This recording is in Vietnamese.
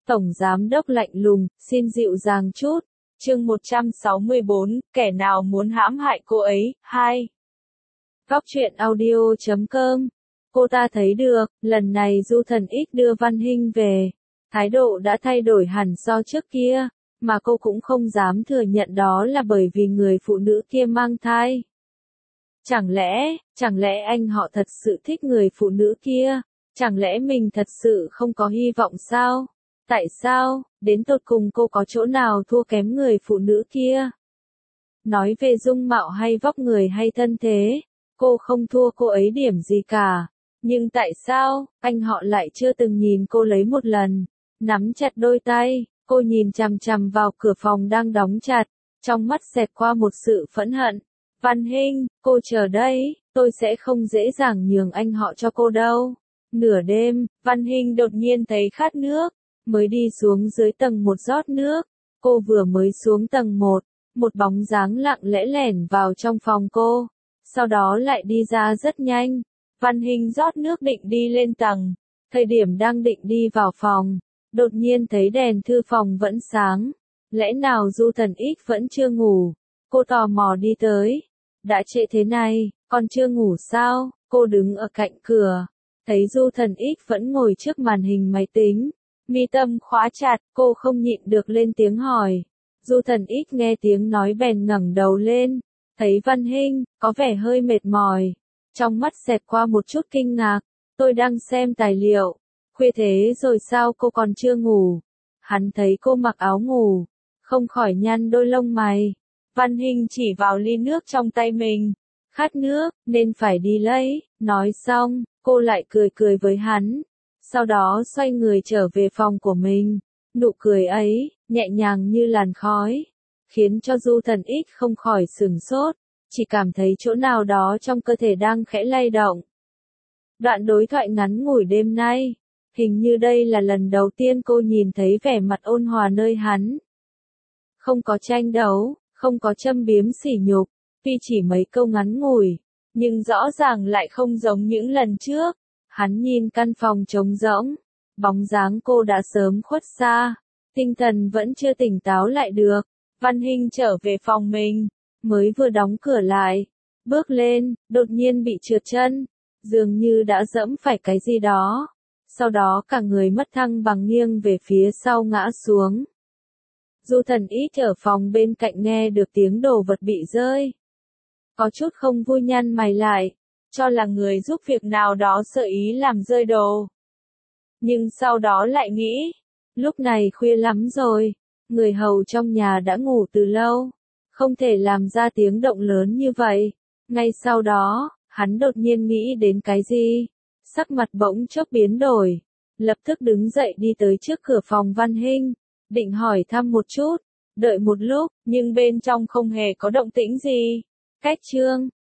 Tổng giám đốc lạnh lùng, xin dịu dàng chút. Chương 164, kẻ nào muốn hãm hại cô ấy, 2. Góc truyện audio.com. Cô ta thấy được, lần này Du Thần X đưa Văn Hinh về. Thái độ đã thay đổi hẳn so trước kia, mà cô cũng không dám thừa nhận đó là bởi vì người phụ nữ kia mang thai. Chẳng lẽ anh họ thật sự thích người phụ nữ kia? Chẳng lẽ mình thật sự không có hy vọng sao? Tại sao, đến tột cùng cô có chỗ nào thua kém người phụ nữ kia? Nói về dung mạo hay vóc người hay thân thế, cô không thua cô ấy điểm gì cả. Nhưng tại sao, anh họ lại chưa từng nhìn cô lấy một lần? Nắm chặt đôi tay, cô nhìn chằm chằm vào cửa phòng đang đóng chặt, trong mắt xẹt qua một sự phẫn hận. Văn Hinh, cô chờ đây, tôi sẽ không dễ dàng nhường anh họ cho cô đâu. Nửa đêm, Văn Hinh đột nhiên thấy khát nước, mới đi xuống dưới tầng 1 rót nước. Cô vừa mới xuống tầng 1, một bóng dáng lặng lẽ lẻn vào trong phòng cô, sau đó lại đi ra rất nhanh. Văn Hinh rót nước định đi lên tầng, thời điểm đang định đi vào phòng, đột nhiên thấy đèn thư phòng vẫn sáng. Lẽ nào Du Thần X vẫn chưa ngủ? Cô tò mò đi tới. Đã trễ thế này, còn chưa ngủ sao? Cô đứng ở cạnh cửa, thấy Du Thần X vẫn ngồi trước màn hình máy tính, mi tâm khóa chặt, cô không nhịn được lên tiếng hỏi. Du Thần X nghe tiếng nói bèn ngẩng đầu lên, thấy Văn Hinh, có vẻ hơi mệt mỏi. Trong mắt xẹt qua một chút kinh ngạc, tôi đang xem tài liệu. Khuya thế rồi sao cô còn chưa ngủ? Hắn thấy cô mặc áo ngủ, không khỏi nhăn đôi lông mày. Văn Hinh chỉ vào ly nước trong tay mình. Khát nước, nên phải đi lấy. Nói xong, cô lại cười cười với hắn. Sau đó xoay người trở về phòng của mình. Nụ cười ấy, nhẹ nhàng như làn khói, khiến cho Du Thần X không khỏi sửng sốt, chỉ cảm thấy chỗ nào đó trong cơ thể đang khẽ lay động. Đoạn đối thoại ngắn ngủi đêm nay, hình như đây là lần đầu tiên cô nhìn thấy vẻ mặt ôn hòa nơi hắn. Không có tranh đấu, không có châm biếm sỉ nhục, tuy chỉ mấy câu ngắn ngủi, nhưng rõ ràng lại không giống những lần trước. Hắn nhìn căn phòng trống rỗng, bóng dáng cô đã sớm khuất xa, tinh thần vẫn chưa tỉnh táo lại được. Văn Hinh trở về phòng mình, mới vừa đóng cửa lại, bước lên, đột nhiên bị trượt chân, dường như đã dẫm phải cái gì đó. Sau đó cả người mất thăng bằng nghiêng về phía sau ngã xuống. Du Thần X ở phòng bên cạnh nghe được tiếng đồ vật bị rơi, có chút không vui nhăn mày lại, cho là người giúp việc nào đó sơ ý làm rơi đồ. Nhưng sau đó lại nghĩ, lúc này khuya lắm rồi, người hầu trong nhà đã ngủ từ lâu, không thể làm ra tiếng động lớn như vậy. Ngay sau đó, hắn đột nhiên nghĩ đến cái gì, sắc mặt bỗng chốc biến đổi, lập tức đứng dậy đi tới trước cửa phòng Văn Hinh, định hỏi thăm một chút. Đợi một lúc, nhưng bên trong không hề có động tĩnh gì. Cách chương